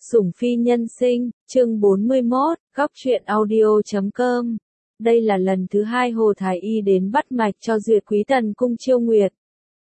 Sủng phi nhân sinh, chương 41, góc truyện audio.com. Đây là lần thứ hai Hồ Thái Y đến bắt mạch cho Duyệt Quý Tần cung Chiêu Nguyệt.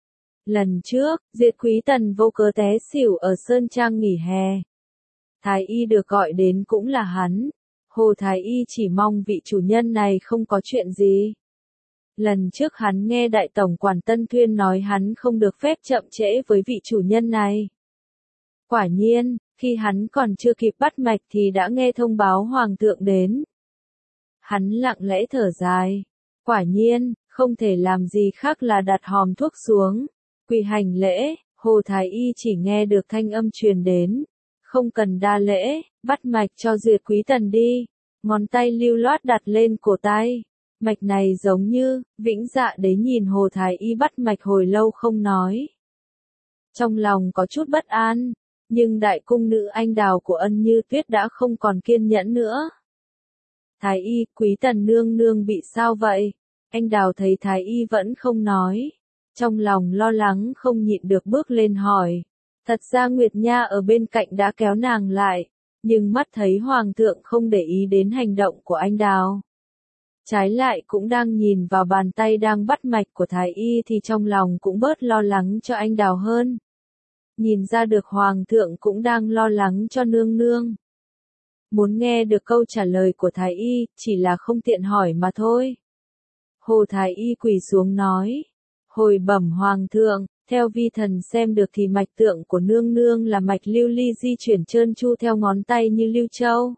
Lần trước, Duyệt Quý Tần vô cớ té xỉu ở Sơn Trang nghỉ hè. Thái Y được gọi đến cũng là hắn. Hồ Thái Y chỉ mong vị chủ nhân này không có chuyện gì. Lần trước hắn nghe Đại Tổng quản Tân Thuyên nói hắn không được phép chậm trễ với vị chủ nhân này. Quả nhiên, khi hắn còn chưa kịp bắt mạch thì đã nghe thông báo Hoàng thượng đến. Hắn lặng lẽ thở dài. Quả nhiên, không thể làm gì khác là đặt hòm thuốc xuống. Quỳ hành lễ, Hồ Thái Y chỉ nghe được thanh âm truyền đến. Không cần đa lễ, bắt mạch cho Duyệt Quý Tần đi. Ngón tay lưu loát đặt lên cổ tay. Mạch này giống như, Vĩnh Dạ Đế nhìn Hồ Thái Y bắt mạch hồi lâu không nói. Trong lòng có chút bất an. Nhưng đại cung nữ anh đào của Ân Như Tuyết đã không còn kiên nhẫn nữa. Thái Y, Quý Tần nương nương bị sao vậy? Anh đào thấy Thái Y vẫn không nói. Trong lòng lo lắng không nhịn được bước lên hỏi. Thật ra Nguyệt Nha ở bên cạnh đã kéo nàng lại. Nhưng mắt thấy Hoàng thượng không để ý đến hành động của anh đào. Trái lại cũng đang nhìn vào bàn tay đang bắt mạch của Thái Y thì trong lòng cũng bớt lo lắng cho anh đào hơn. Nhìn ra được Hoàng thượng cũng đang lo lắng cho nương nương. Muốn nghe được câu trả lời của Thái Y, chỉ là không tiện hỏi mà thôi. Hồ Thái Y quỳ xuống nói. Hồi bẩm Hoàng thượng, theo vi thần xem được thì mạch tượng của nương nương là mạch lưu ly di chuyển trơn tru theo ngón tay như lưu châu.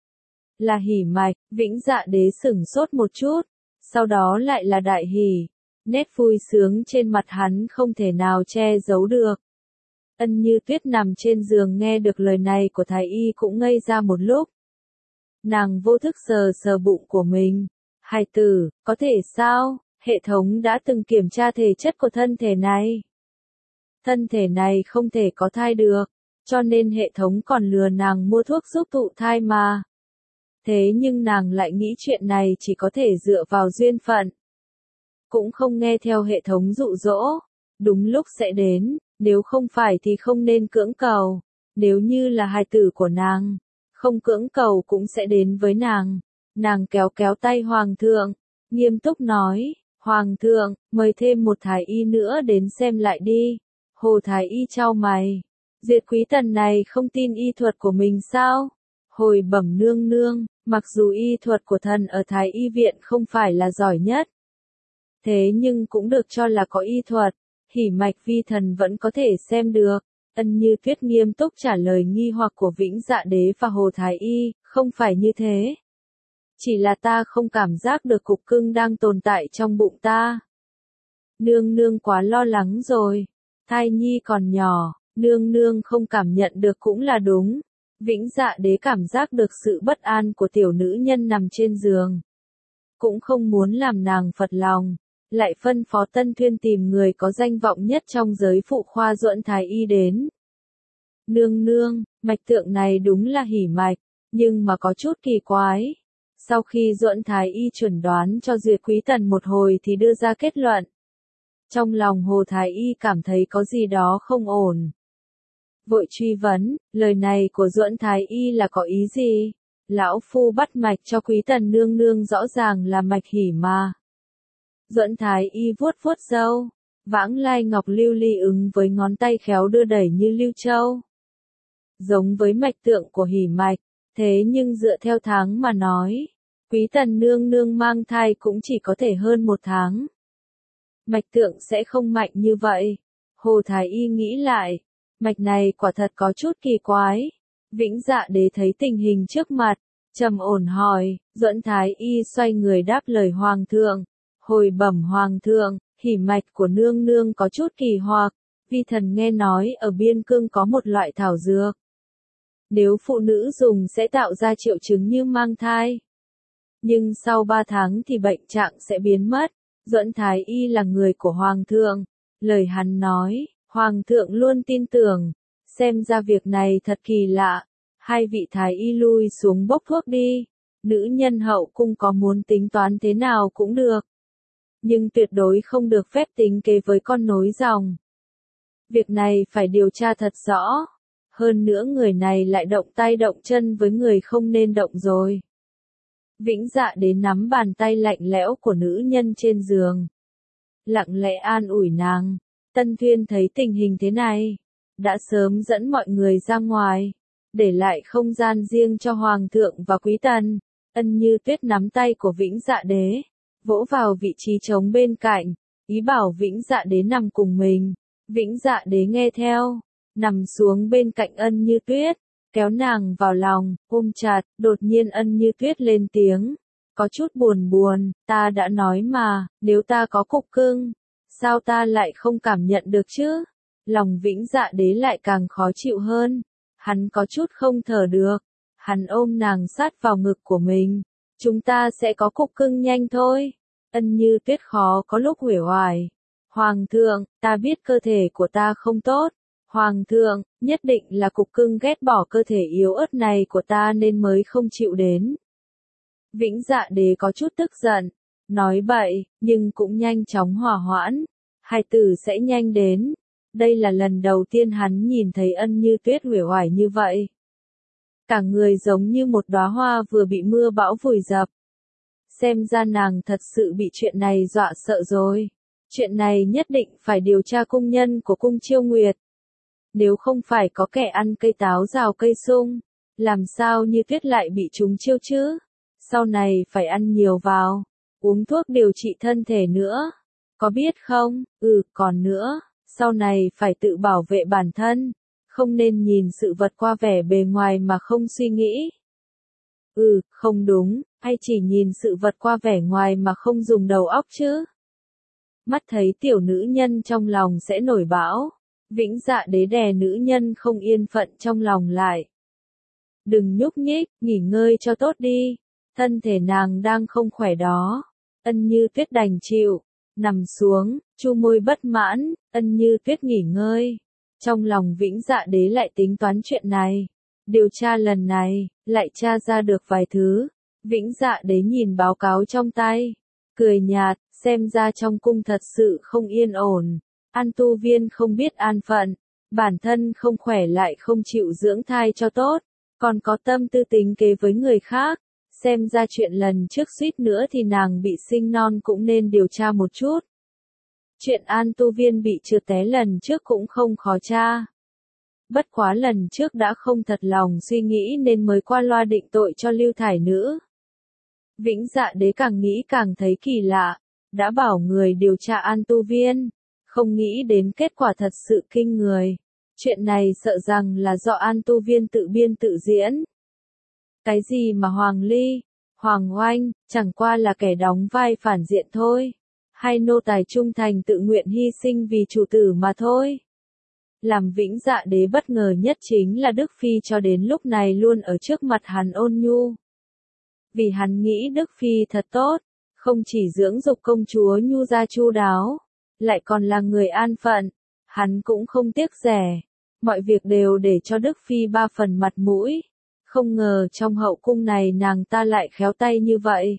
Là hỉ mạch, Vĩnh Dạ Đế sửng sốt một chút, sau đó lại là đại hỉ. Nét vui sướng trên mặt hắn không thể nào che giấu được. Ân Như Tuyết nằm trên giường nghe được lời này của Thái Y cũng ngây ra một lúc. Nàng vô thức sờ sờ bụng của mình. Hài tử, có thể sao? Hệ thống đã từng kiểm tra thể chất của thân thể này. Thân thể này không thể có thai được, cho nên hệ thống còn lừa nàng mua thuốc giúp thụ thai mà. Thế nhưng nàng lại nghĩ chuyện này chỉ có thể dựa vào duyên phận. Cũng không nghe theo hệ thống dụ dỗ. Đúng lúc sẽ đến. Nếu không phải thì không nên cưỡng cầu. Nếu như là hài tử của nàng, không cưỡng cầu cũng sẽ đến với nàng. Nàng kéo kéo tay Hoàng thượng, nghiêm túc nói, Hoàng thượng, mời thêm một Thái Y nữa đến xem lại đi. Hồ Thái Y chau mày, Duyệt Quý Tần này không tin y thuật của mình sao? Hồi bẩm nương nương, mặc dù y thuật của thần ở Thái Y viện không phải là giỏi nhất. Thế nhưng cũng được cho là có y thuật. Hỉ mạch vi thần vẫn có thể xem được. Ân Như Tuyết nghiêm túc trả lời nghi hoặc của Vĩnh Dạ Đế và Hồ Thái Y, không phải như thế. Chỉ là ta không cảm giác được cục cưng đang tồn tại trong bụng ta. Nương nương quá lo lắng rồi. Thai nhi còn nhỏ, nương nương không cảm nhận được cũng là đúng. Vĩnh Dạ Đế cảm giác được sự bất an của tiểu nữ nhân nằm trên giường. Cũng không muốn làm nàng phật lòng. Lại phân phó Tân Thuyên tìm người có danh vọng nhất trong giới phụ khoa Duẫn Thái Y đến. Nương nương, mạch tượng này đúng là hỉ mạch, nhưng mà có chút kỳ quái. Sau khi Duẫn Thái Y chuẩn đoán cho Duyệt Quý Tần một hồi thì đưa ra kết luận. Trong lòng Hồ Thái Y cảm thấy có gì đó không ổn. Vội truy vấn, lời này của Duẫn Thái Y là có ý gì? Lão phu bắt mạch cho Quý Tần nương nương rõ ràng là mạch hỉ mà. Duẫn Thái Y vuốt vuốt râu, vãng lai ngọc lưu ly ứng với ngón tay khéo đưa đẩy như lưu châu. Giống với mạch tượng của hỉ mạch, thế nhưng dựa theo tháng mà nói, Quý Tần nương nương mang thai cũng chỉ có thể hơn 1 tháng. Mạch tượng sẽ không mạnh như vậy. Hồ Thái Y nghĩ lại, mạch này quả thật có chút kỳ quái. Vĩnh Dạ Đế thấy tình hình trước mặt, trầm ổn hỏi, Duẫn Thái Y xoay người đáp lời Hoàng thượng. Hồi bẩm Hoàng thượng, hỉ mạch của nương nương có chút kỳ hoặc, vi thần nghe nói ở biên cương có một loại thảo dược. Nếu phụ nữ dùng sẽ tạo ra triệu chứng như mang thai. Nhưng sau 3 tháng thì bệnh trạng sẽ biến mất. Duẫn Thái Y là người của Hoàng thượng. Lời hắn nói, Hoàng thượng luôn tin tưởng. Xem ra việc này thật kỳ lạ. Hai vị Thái Y lui xuống bốc thuốc đi. Nữ nhân hậu cung có muốn tính toán thế nào cũng được. Nhưng tuyệt đối không được phép tính kế với con nối dòng. Việc này phải điều tra thật rõ. Hơn nữa người này lại động tay động chân với người không nên động rồi. Vĩnh Dạ Đế nắm bàn tay lạnh lẽo của nữ nhân trên giường. Lặng lẽ an ủi nàng. Tân Thuyên thấy tình hình thế này, đã sớm dẫn mọi người ra ngoài, để lại không gian riêng cho Hoàng thượng và Quý Tần. Ân Như Tuyết nắm tay của Vĩnh Dạ Đế, vỗ vào vị trí trống bên cạnh, ý bảo Vĩnh Dạ Đế nằm cùng mình. Vĩnh Dạ Đế nghe theo, nằm xuống bên cạnh Ân Như Tuyết, kéo nàng vào lòng, ôm chặt. Đột nhiên Ân Như Tuyết lên tiếng, có chút buồn buồn, ta đã nói mà, nếu ta có cục cưng, sao ta lại không cảm nhận được chứ? Lòng Vĩnh Dạ Đế lại càng khó chịu hơn, hắn có chút không thở được, hắn ôm nàng sát vào ngực của mình, chúng ta sẽ có cục cưng nhanh thôi. Ân Như Tuyết khó có lúc uể oải, Hoàng thượng, ta biết cơ thể của ta không tốt, Hoàng thượng, nhất định là cục cưng ghét bỏ cơ thể yếu ớt này của ta nên mới không chịu đến. Vĩnh Dạ Đế có chút tức giận, nói bậy, nhưng cũng nhanh chóng hòa hoãn, hài tử sẽ nhanh đến. Đây là lần đầu tiên hắn nhìn thấy Ân Như Tuyết uể oải như vậy. Cả người giống như một đóa hoa vừa bị mưa bão vùi dập. Xem ra nàng thật sự bị chuyện này dọa sợ rồi. Chuyện này nhất định phải điều tra cung nhân của cung Chiêu Nguyệt. Nếu không phải có kẻ ăn cây táo rào cây sung, làm sao Như Tuyết lại bị trúng chiêu chứ? Sau này phải ăn nhiều vào, uống thuốc điều trị thân thể nữa. Có biết không? Còn nữa, sau này phải tự bảo vệ bản thân, không nên nhìn sự vật qua vẻ bề ngoài mà không suy nghĩ. Không đúng, hay chỉ nhìn sự vật qua vẻ ngoài mà không dùng đầu óc chứ? Mắt thấy tiểu nữ nhân trong lòng sẽ nổi bão, Vĩnh Dạ Đế đè nữ nhân không yên phận trong lòng lại. Đừng nhúc nhích, nghỉ ngơi cho tốt đi, thân thể nàng đang không khỏe đó. Ân Như Tuyết đành chịu, nằm xuống, chu môi bất mãn. Ân Như Tuyết nghỉ ngơi. Trong lòng Vĩnh Dạ Đế lại tính toán chuyện này. Điều tra lần này, lại tra ra được vài thứ. Vĩnh Dạ Đế nhìn báo cáo trong tay, cười nhạt, xem ra trong cung thật sự không yên ổn. An tu viên không biết an phận, bản thân không khỏe lại không chịu dưỡng thai cho tốt, còn có tâm tư tính kế với người khác. Xem ra chuyện lần trước suýt nữa thì nàng bị sinh non cũng nên điều tra một chút. Chuyện An tu viên bị trượt té lần trước cũng không khó tra. Bất quá lần trước đã không thật lòng suy nghĩ nên mới qua loa định tội cho Lưu Thải Nữ. Vĩnh Dạ Đế càng nghĩ càng thấy kỳ lạ, đã bảo người điều tra An tu viên, không nghĩ đến kết quả thật sự kinh người. Chuyện này sợ rằng là do An tu viên tự biên tự diễn. Cái gì mà Hoàng Ly, Hoàng Oanh, chẳng qua là kẻ đóng vai phản diện thôi. Hay nô tài trung thành tự nguyện hy sinh vì chủ tử mà thôi. Làm Vĩnh Dạ Đế bất ngờ nhất chính là Đức Phi cho đến lúc này luôn ở trước mặt hắn ôn nhu. Vì hắn nghĩ Đức Phi thật tốt, không chỉ dưỡng dục công chúa nhu gia chu đáo, lại còn là người an phận, hắn cũng không tiếc rẻ. Mọi việc đều để cho Đức Phi 3 phần mặt mũi. Không ngờ trong hậu cung này nàng ta lại khéo tay như vậy.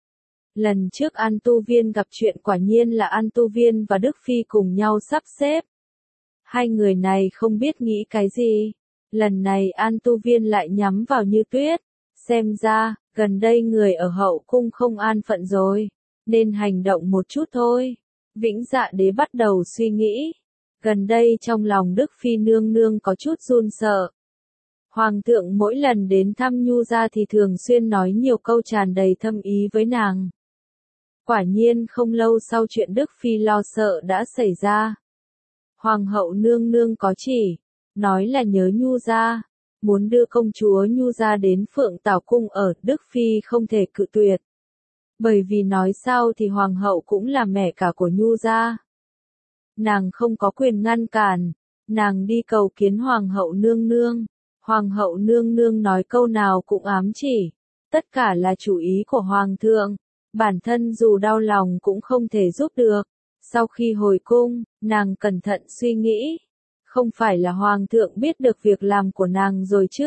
Lần trước An tu viên gặp chuyện quả nhiên là An tu viên và Đức Phi cùng nhau sắp xếp. Hai người này không biết nghĩ cái gì. Lần này An tu viên lại nhắm vào Như Tuyết. Xem ra, gần đây người ở hậu cung không an phận rồi, nên hành động một chút thôi. Vĩnh Dạ Đế bắt đầu suy nghĩ. Gần đây trong lòng Đức Phi nương nương có chút run sợ. Hoàng thượng mỗi lần đến thăm Nhu gia thì thường xuyên nói nhiều câu tràn đầy thâm ý với nàng. Quả nhiên không lâu sau chuyện Đức Phi lo sợ đã xảy ra. Hoàng hậu nương nương có chỉ, nói là nhớ Nhu gia, muốn đưa công chúa Nhu gia đến Phượng Tảo Cung ở. Đức Phi không thể cự tuyệt. Bởi vì nói sao thì Hoàng hậu cũng là mẹ cả của Nhu gia. Nàng không có quyền ngăn cản, nàng đi cầu kiến Hoàng hậu nương nương. Hoàng hậu nương nương nói câu nào cũng ám chỉ, tất cả là chủ ý của Hoàng thượng, bản thân dù đau lòng cũng không thể giúp được. Sau khi hồi cung, nàng cẩn thận suy nghĩ, không phải là Hoàng thượng biết được việc làm của nàng rồi chứ?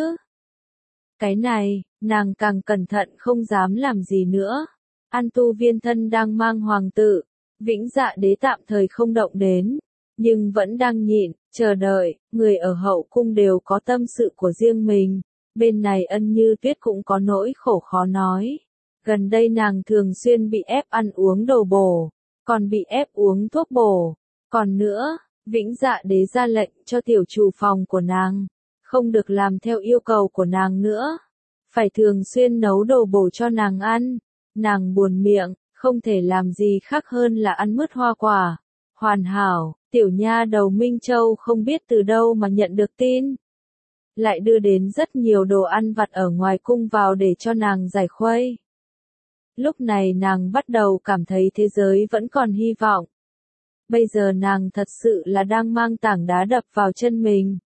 Cái này, nàng càng cẩn thận không dám làm gì nữa. An tu viên thân đang mang hoàng tử, Vĩnh Dạ Đế tạm thời không động đến. nhưng vẫn đang nhịn, chờ đợi, người ở hậu cung đều có tâm sự của riêng mình. Bên này Ân Như Tuyết cũng có nỗi khổ khó nói. Gần đây nàng thường xuyên bị ép ăn uống đồ bổ, còn bị ép uống thuốc bổ. Còn nữa, Vĩnh Dạ Đế ra lệnh cho tiểu chủ phòng của nàng, không được làm theo yêu cầu của nàng nữa. Phải thường xuyên nấu đồ bổ cho nàng ăn. Nàng buồn miệng, không thể làm gì khác hơn là ăn mứt hoa quả. Hoàn hảo, tiểu nha đầu Minh Châu không biết từ đâu mà nhận được tin. Lại đưa đến rất nhiều đồ ăn vặt ở ngoài cung vào để cho nàng giải khuây. Lúc này nàng bắt đầu cảm thấy thế giới vẫn còn hy vọng. Bây giờ nàng thật sự là đang mang tảng đá đập vào chân mình.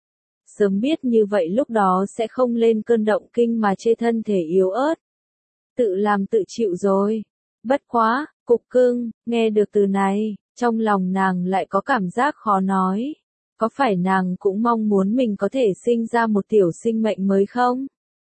Sớm biết như vậy lúc đó sẽ không lên cơn động kinh mà chê thân thể yếu ớt. Tự làm tự chịu rồi. Bất quá, cục cưng, nghe được từ này, trong lòng nàng lại có cảm giác khó nói. Có phải nàng cũng mong muốn mình có thể sinh ra một tiểu sinh mệnh mới không?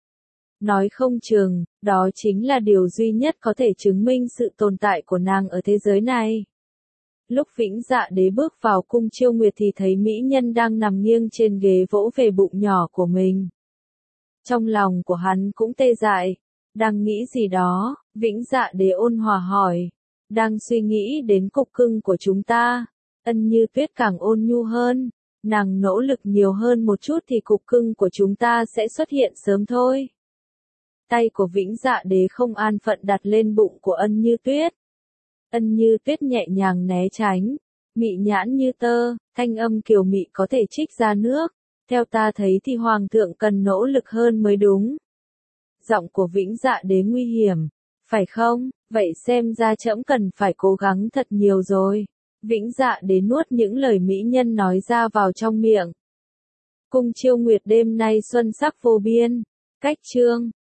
Nói không chừng, đó chính là điều duy nhất có thể chứng minh sự tồn tại của nàng ở thế giới này. Lúc Vĩnh Dạ Đế bước vào cung Chiêu Nguyệt thì thấy mỹ nhân đang nằm nghiêng trên ghế vỗ về bụng nhỏ của mình. Trong lòng của hắn cũng tê dại, đang nghĩ gì đó, Vĩnh Dạ Đế ôn hòa hỏi, đang suy nghĩ đến cục cưng của chúng ta. Ân Như Tuyết càng ôn nhu hơn, nàng nỗ lực nhiều hơn một chút thì cục cưng của chúng ta sẽ xuất hiện sớm thôi. Tay của Vĩnh Dạ Đế không an phận đặt lên bụng của Ân Như Tuyết. Ân Như Tuyết nhẹ nhàng né tránh, mị nhãn như tơ, thanh âm kiều mị có thể trích ra nước. Theo ta thấy thì hoàng thượng cần nỗ lực hơn mới đúng. Giọng của Vĩnh Dạ Đế nguy hiểm, phải không? Vậy xem ra trẫm cần phải cố gắng thật nhiều rồi. Vĩnh Dạ Đế nuốt những lời mỹ nhân nói ra vào trong miệng. Cung Chiêu Nguyệt đêm nay xuân sắc vô biên. Cách chương